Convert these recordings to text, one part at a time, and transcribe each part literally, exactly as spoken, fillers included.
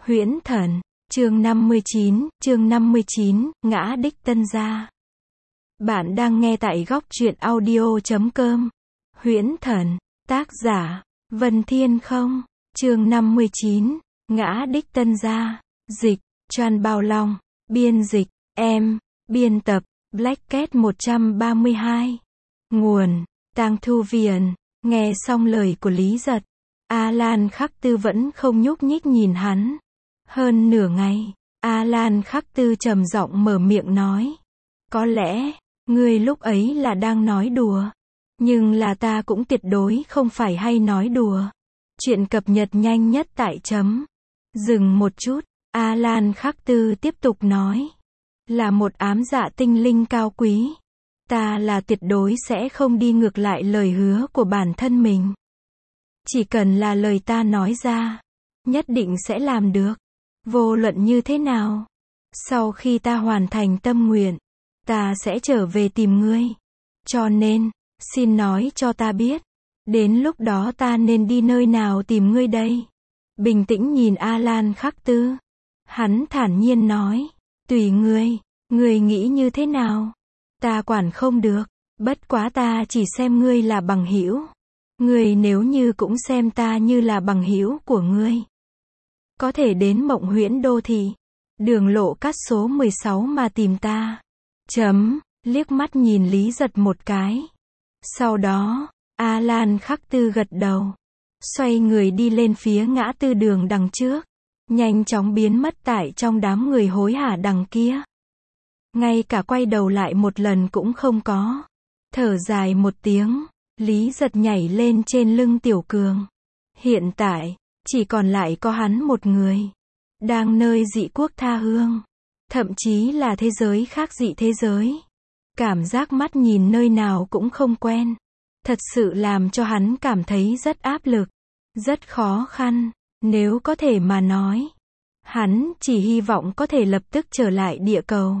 Huyễn Thần, chương năm mươi chín, chương năm mươi chín, ngã đích tân gia. Bạn đang nghe tại góc truyện audio chấm com. Huyễn Thần, tác giả, Vân Thiên Không, chương năm mươi chín, ngã đích tân gia, dịch, Choan Bao Long, biên dịch, em, biên tập, Black Cat một trăm ba mươi hai. Nguồn, Tang Thu Viền. Nghe xong lời của Lý Giật, A Lan Khắc Tư vẫn không nhúc nhích nhìn hắn. Hơn nửa ngày, A Lan Khắc Tư trầm giọng mở miệng nói. Có lẽ, ngươi lúc ấy là đang nói đùa. Nhưng là ta cũng tuyệt đối không phải hay nói đùa. Chuyện cập nhật nhanh nhất tại chấm. Dừng một chút, A Lan Khắc Tư tiếp tục nói. Là một ám dạ tinh linh cao quý. Ta là tuyệt đối sẽ không đi ngược lại lời hứa của bản thân mình. Chỉ cần là lời ta nói ra, nhất định sẽ làm được. Vô luận như thế nào. Sau khi ta hoàn thành tâm nguyện, ta sẽ trở về tìm ngươi. Cho nên, xin nói cho ta biết, đến lúc đó ta nên đi nơi nào tìm ngươi đây? Bình tĩnh nhìn A Lan Khắc Tư. Hắn thản nhiên nói, tùy ngươi, ngươi nghĩ như thế nào? Ta quản không được, bất quá ta chỉ xem ngươi là bằng hữu. Ngươi nếu như cũng xem ta như là bằng hữu của ngươi, có thể đến Mộng Huyễn Đô Thị, đường Lộ Cát số mười sáu mà tìm ta. Chấm, liếc mắt nhìn Lý Giật một cái. Sau đó, A Lan Khắc Tư gật đầu, xoay người đi lên phía ngã tư đường đằng trước, nhanh chóng biến mất tại trong đám người hối hả đằng kia. Ngay cả quay đầu lại một lần cũng không có. Thở dài một tiếng, Lý Giật nhảy lên trên lưng Tiểu Cường. Hiện tại, chỉ còn lại có hắn một người. Đang nơi dị quốc tha hương. Thậm chí là thế giới khác dị thế giới. Cảm giác mắt nhìn nơi nào cũng không quen. Thật sự làm cho hắn cảm thấy rất áp lực. Rất khó khăn. Nếu có thể mà nói, hắn chỉ hy vọng có thể lập tức trở lại địa cầu.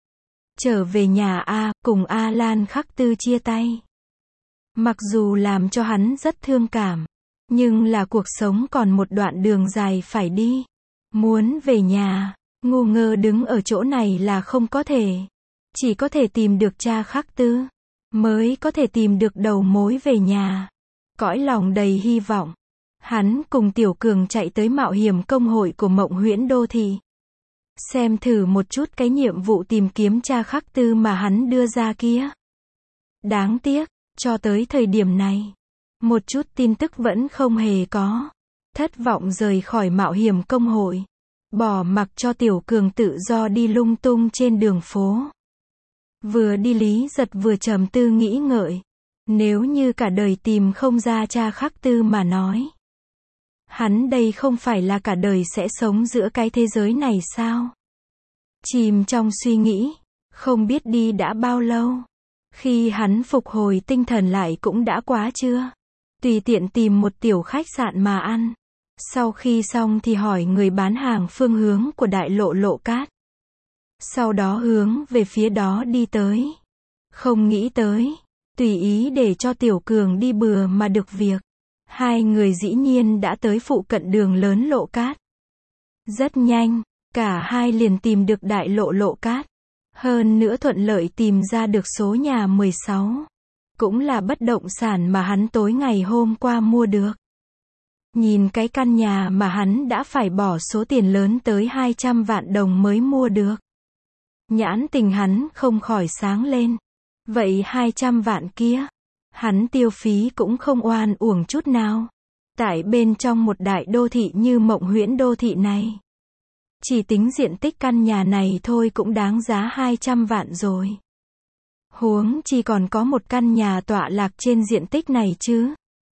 Trở về nhà A, cùng A Lan Khắc Tư chia tay. Mặc dù làm cho hắn rất thương cảm, nhưng là cuộc sống còn một đoạn đường dài phải đi. Muốn về nhà, ngu ngơ đứng ở chỗ này là không có thể. Chỉ có thể tìm được cha Khắc Tư, mới có thể tìm được đầu mối về nhà. Cõi lòng đầy hy vọng, hắn cùng Tiểu Cường chạy tới mạo hiểm công hội của Mộng Huyễn Đô Thị. Xem thử một chút cái nhiệm vụ tìm kiếm cha Khắc Tư mà hắn đưa ra kia. Đáng tiếc, cho tới thời điểm này, một chút tin tức vẫn không hề có. Thất vọng rời khỏi mạo hiểm công hội, bỏ mặc cho Tiểu Cường tự do đi lung tung trên đường phố. Vừa đi Lý Giật vừa trầm tư nghĩ ngợi. Nếu như cả đời tìm không ra cha Khắc Tư mà nói, hắn đây không phải là cả đời sẽ sống giữa cái thế giới này sao? Chìm trong suy nghĩ, không biết đi đã bao lâu. Khi hắn phục hồi tinh thần lại cũng đã quá trưa. Tùy tiện tìm một tiểu khách sạn mà ăn. Sau khi xong thì hỏi người bán hàng phương hướng của đại lộ Lộ Cát. Sau đó hướng về phía đó đi tới. Không nghĩ tới, tùy ý để cho Tiểu Cường đi bừa mà được việc. Hai người dĩ nhiên đã tới phụ cận đường lớn Lộ Cát. Rất nhanh, cả hai liền tìm được đại lộ Lộ Cát. Hơn nữa thuận lợi tìm ra được số nhà mười sáu. Cũng là bất động sản mà hắn tối ngày hôm qua mua được. Nhìn cái căn nhà mà hắn đã phải bỏ số tiền lớn tới hai trăm vạn đồng mới mua được. Nhãn tình hắn không khỏi sáng lên. Vậy hai trăm vạn kia, hắn tiêu phí cũng không oan uổng chút nào. Tại bên trong một đại đô thị như Mộng Huyễn Đô Thị này, chỉ tính diện tích căn nhà này thôi cũng đáng giá hai trăm vạn rồi. Huống chi còn có một căn nhà tọa lạc trên diện tích này chứ.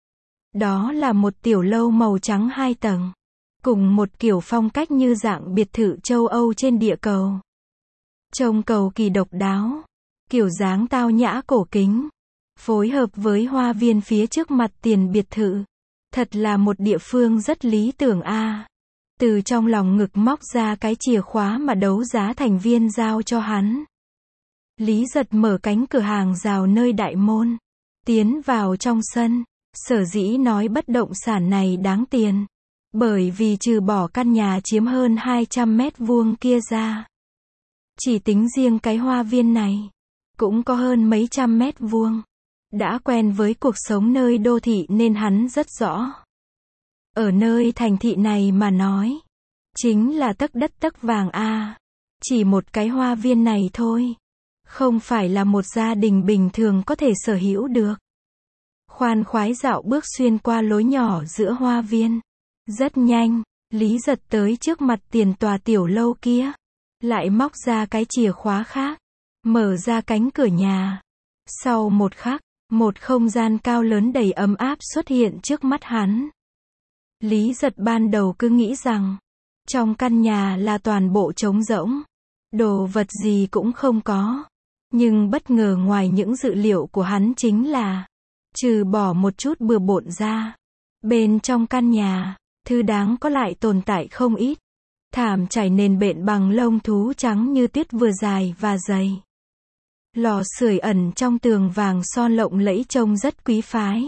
Đó là một tiểu lâu màu trắng hai tầng, cùng một kiểu phong cách như dạng biệt thự châu Âu trên địa cầu. Trông cầu kỳ độc đáo, kiểu dáng tao nhã cổ kính, phối hợp với hoa viên phía trước mặt tiền biệt thự. Thật là một địa phương rất lý tưởng a. À. Từ trong lòng ngực móc ra cái chìa khóa mà đấu giá thành viên giao cho hắn. Lý Giật mở cánh cửa hàng rào nơi đại môn, tiến vào trong sân. Sở dĩ nói bất động sản này đáng tiền, Bởi vì trừ bỏ căn nhà chiếm hơn hai trăm mét vuông kia ra, chỉ tính riêng cái hoa viên này, cũng có hơn mấy trăm mét vuông. Đã quen với cuộc sống nơi đô thị nên hắn rất rõ. Ở nơi thành thị này mà nói, chính là tấc đất tấc vàng a. Chỉ một cái hoa viên này thôi, không phải là một gia đình bình thường có thể sở hữu được. Khoan khoái dạo bước xuyên qua lối nhỏ giữa hoa viên. Rất nhanh, Lý Giật tới trước mặt tiền tòa tiểu lâu kia. Lại móc ra cái chìa khóa khác, mở ra cánh cửa nhà. Sau một khắc, một không gian cao lớn đầy ấm áp xuất hiện trước mắt hắn. Lý Giật ban đầu cứ nghĩ rằng, trong căn nhà là toàn bộ trống rỗng, đồ vật gì cũng không có. Nhưng bất ngờ ngoài những dự liệu của hắn chính là, trừ bỏ một chút bừa bộn ra, bên trong căn nhà, thứ đáng có lại tồn tại không ít. Thảm trải nền bện bằng lông thú trắng như tuyết vừa dài và dày. Lò sưởi ẩn trong tường vàng son lộng lẫy trông rất quý phái.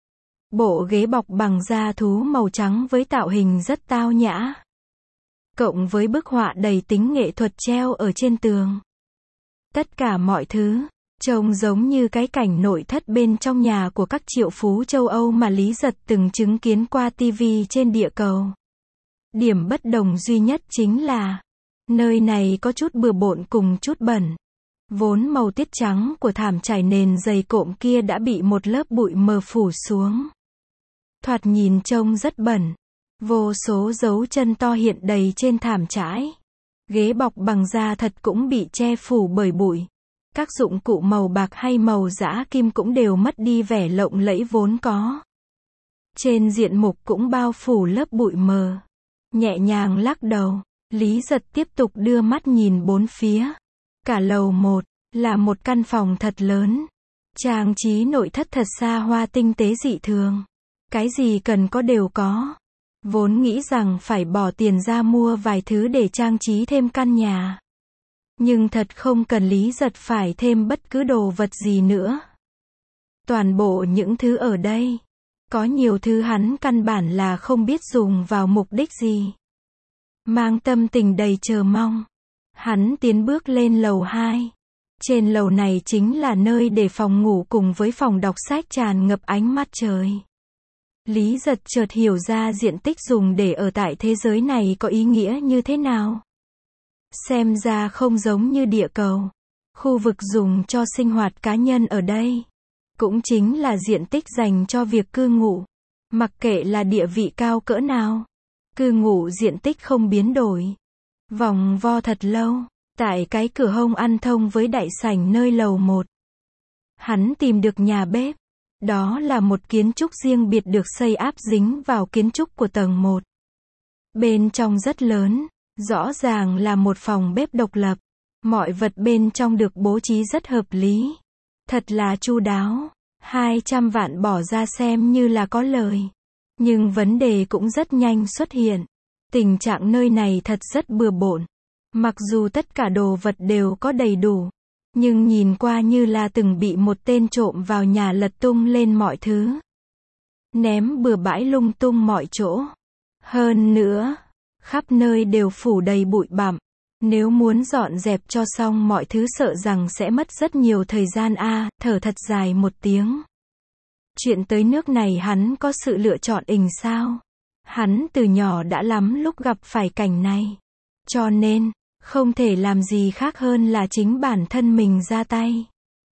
Bộ ghế bọc bằng da thú màu trắng với tạo hình rất tao nhã. Cộng với bức họa đầy tính nghệ thuật treo ở trên tường. Tất cả mọi thứ, trông giống như cái cảnh nội thất bên trong nhà của các triệu phú châu Âu mà Lý Giật từng chứng kiến qua ti vi trên địa cầu. Điểm bất đồng duy nhất chính là, nơi này có chút bừa bộn cùng chút bẩn. Vốn màu tiết trắng của thảm trải nền dày cộm kia đã bị một lớp bụi mờ phủ xuống. Thoạt nhìn trông rất bẩn. Vô số dấu chân to hiện đầy trên thảm trải. Ghế bọc bằng da thật cũng bị che phủ bởi bụi. Các dụng cụ màu bạc hay màu dã kim cũng đều mất đi vẻ lộng lẫy vốn có. Trên diện mục cũng bao phủ lớp bụi mờ. Nhẹ nhàng lắc đầu, Lý Giật tiếp tục đưa mắt nhìn bốn phía. Cả lầu một, là một căn phòng thật lớn. Trang trí nội thất thật xa hoa tinh tế dị thường. Cái gì cần có đều có. Vốn nghĩ rằng phải bỏ tiền ra mua vài thứ để trang trí thêm căn nhà. Nhưng thật không cần Lý Giật phải thêm bất cứ đồ vật gì nữa. Toàn bộ những thứ ở đây, có nhiều thứ hắn căn bản là không biết dùng vào mục đích gì. Mang tâm tình đầy chờ mong, hắn tiến bước lên lầu hai. Trên lầu này chính là nơi để phòng ngủ cùng với phòng đọc sách tràn ngập ánh mặt trời. Lý Giật chợt hiểu ra diện tích dùng để ở tại thế giới này có ý nghĩa như thế nào. Xem ra không giống như địa cầu. Khu vực dùng cho sinh hoạt cá nhân ở đây cũng chính là diện tích dành cho việc cư ngụ. Mặc kệ là địa vị cao cỡ nào, cư ngụ diện tích không biến đổi. Vòng vo thật lâu, tại cái cửa hông ăn thông với đại sảnh nơi lầu một. Hắn tìm được nhà bếp. Đó là một kiến trúc riêng biệt được xây áp dính vào kiến trúc của tầng một. Bên trong rất lớn, rõ ràng là một phòng bếp độc lập. Mọi vật bên trong được bố trí rất hợp lý. Thật là chu đáo. hai trăm vạn bỏ ra xem như là có lời. Nhưng vấn đề cũng rất nhanh xuất hiện. Tình trạng nơi này thật rất bừa bộn. Mặc dù tất cả đồ vật đều có đầy đủ, nhưng nhìn qua như là từng bị một tên trộm vào nhà lật tung lên mọi thứ. Ném bừa bãi lung tung mọi chỗ. Hơn nữa, khắp nơi đều phủ đầy bụi bặm. Nếu muốn dọn dẹp cho xong mọi thứ sợ rằng sẽ mất rất nhiều thời gian a. À, thở thật dài một tiếng. Chuyện tới nước này hắn có sự lựa chọn ình sao? Hắn từ nhỏ đã lắm lúc gặp phải cảnh này. Cho nên, không thể làm gì khác hơn là chính bản thân mình ra tay.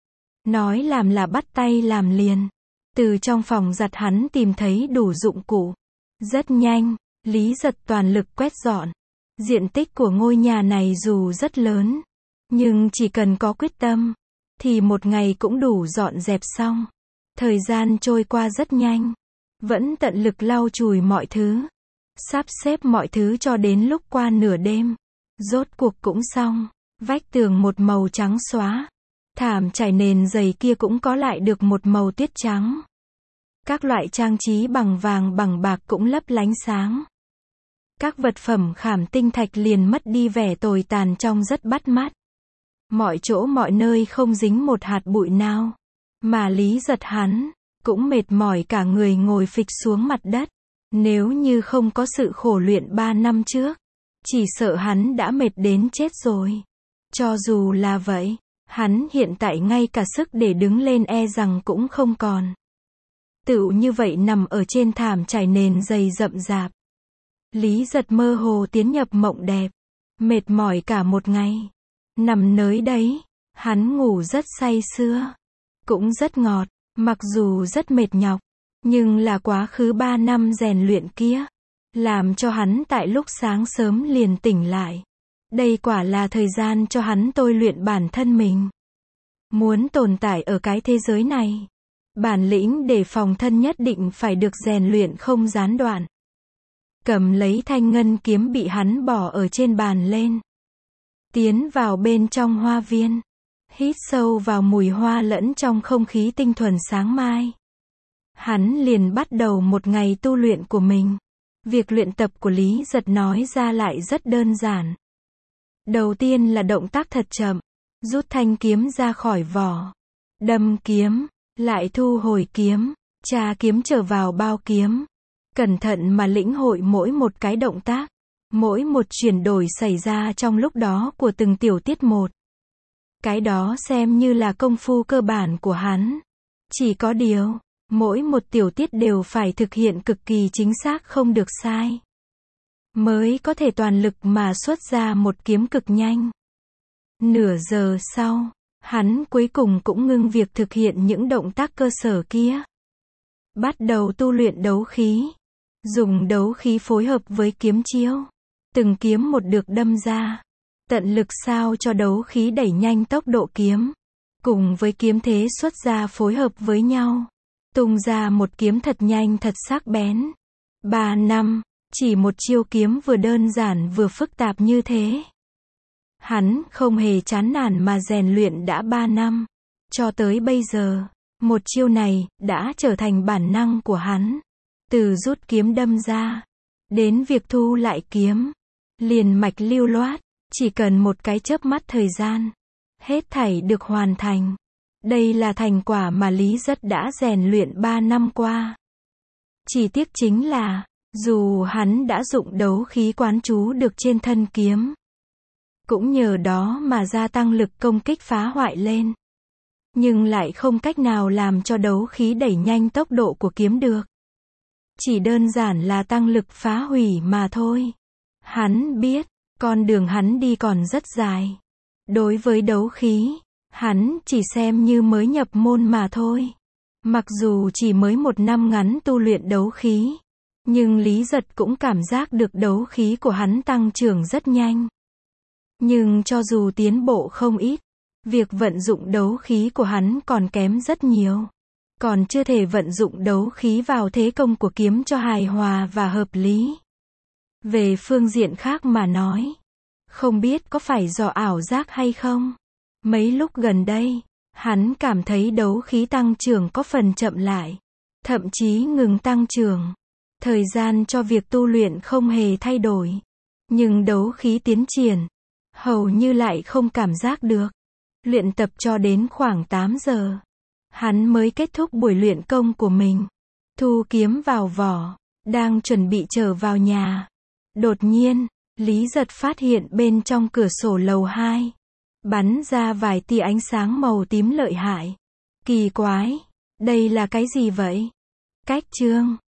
Nói làm là bắt tay làm liền. Từ trong phòng giặt hắn tìm thấy đủ dụng cụ. Rất nhanh, Lý Giật toàn lực quét dọn. Diện tích của ngôi nhà này dù rất lớn, nhưng chỉ cần có quyết tâm, thì một ngày cũng đủ dọn dẹp xong. Thời gian trôi qua rất nhanh. Vẫn tận lực lau chùi mọi thứ. Sắp xếp mọi thứ cho đến lúc qua nửa đêm. Rốt cuộc cũng xong. Vách tường một màu trắng xóa. Thảm trải nền dày kia cũng có lại được một màu tuyết trắng. Các loại trang trí bằng vàng bằng bạc cũng lấp lánh sáng. Các vật phẩm khảm tinh thạch liền mất đi vẻ tồi tàn trông rất bắt mắt. Mọi chỗ mọi nơi không dính một hạt bụi nào. Mà Lý Giật hắn cũng mệt mỏi cả người ngồi phịch xuống mặt đất. Nếu như không có sự khổ luyện ba năm trước, chỉ sợ hắn đã mệt đến chết rồi. Cho dù là vậy, hắn hiện tại ngay cả sức để đứng lên e rằng cũng không còn. Tựu như vậy nằm ở trên thảm trải nền dày rậm rạp. Lý Giật mơ hồ tiến nhập mộng đẹp. Mệt mỏi cả một ngày. Nằm nới đấy, hắn ngủ rất say sưa. Cũng rất ngọt, mặc dù rất mệt nhọc. Nhưng là quá khứ ba năm rèn luyện kia. Làm cho hắn tại lúc sáng sớm liền tỉnh lại. Đây quả là thời gian cho hắn tôi luyện bản thân mình. Muốn tồn tại ở cái thế giới này, bản lĩnh để phòng thân nhất định phải được rèn luyện không gián đoạn. Cầm lấy thanh ngân kiếm bị hắn bỏ ở trên bàn lên. Tiến vào bên trong hoa viên. Hít sâu vào mùi hoa lẫn trong không khí tinh thuần sáng mai. Hắn liền bắt đầu một ngày tu luyện của mình. Việc luyện tập của Lý Giật nói ra lại rất đơn giản. Đầu tiên là động tác thật chậm. Rút thanh kiếm ra khỏi vỏ. Đâm kiếm. Lại thu hồi kiếm. Tra kiếm trở vào bao kiếm. Cẩn thận mà lĩnh hội mỗi một cái động tác. Mỗi một chuyển đổi xảy ra trong lúc đó của từng tiểu tiết một. Cái đó xem như là công phu cơ bản của hắn. Chỉ có điều, mỗi một tiểu tiết đều phải thực hiện cực kỳ chính xác không được sai. Mới có thể toàn lực mà xuất ra một kiếm cực nhanh. Nửa giờ sau, hắn cuối cùng cũng ngưng việc thực hiện những động tác cơ sở kia. Bắt đầu tu luyện đấu khí. Dùng đấu khí phối hợp với kiếm chiêu. Từng kiếm một được đâm ra. Tận lực sao cho đấu khí đẩy nhanh tốc độ kiếm. Cùng với kiếm thế xuất ra phối hợp với nhau. Tung ra một kiếm thật nhanh thật sắc bén. Ba năm, chỉ một chiêu kiếm vừa đơn giản vừa phức tạp như thế. Hắn không hề chán nản mà rèn luyện đã ba năm. Cho tới bây giờ, một chiêu này đã trở thành bản năng của hắn. Từ rút kiếm đâm ra, đến việc thu lại kiếm, liền mạch lưu loát, chỉ cần một cái chớp mắt thời gian, hết thảy được hoàn thành. Đây là thành quả mà Lý Giật đã rèn luyện ba năm qua. Chỉ tiếc chính là, dù hắn đã dụng đấu khí quán chú được trên thân kiếm, cũng nhờ đó mà gia tăng lực công kích phá hoại lên. Nhưng lại không cách nào làm cho đấu khí đẩy nhanh tốc độ của kiếm được. Chỉ đơn giản là tăng lực phá hủy mà thôi. Hắn biết, con đường hắn đi còn rất dài. Đối với đấu khí, hắn chỉ xem như mới nhập môn mà thôi. Mặc dù chỉ mới một năm ngắn tu luyện đấu khí, nhưng Lý Giật cũng cảm giác được đấu khí của hắn tăng trưởng rất nhanh. Nhưng cho dù tiến bộ không ít, việc vận dụng đấu khí của hắn còn kém rất nhiều. Còn chưa thể vận dụng đấu khí vào thế công của kiếm cho hài hòa và hợp lý. Về phương diện khác mà nói, không biết có phải do ảo giác hay không, mấy lúc gần đây, hắn cảm thấy đấu khí tăng trưởng có phần chậm lại, thậm chí ngừng tăng trưởng. Thời gian cho việc tu luyện không hề thay đổi, nhưng đấu khí tiến triển, hầu như lại không cảm giác được. Luyện tập cho đến khoảng tám giờ, hắn mới kết thúc buổi luyện công của mình. Thu kiếm vào vỏ, đang chuẩn bị trở vào nhà. Đột nhiên, Lý Giật phát hiện bên trong cửa sổ lầu hai, bắn ra vài tia ánh sáng màu tím lợi hại. Kỳ quái, đây là cái gì vậy? Cách chương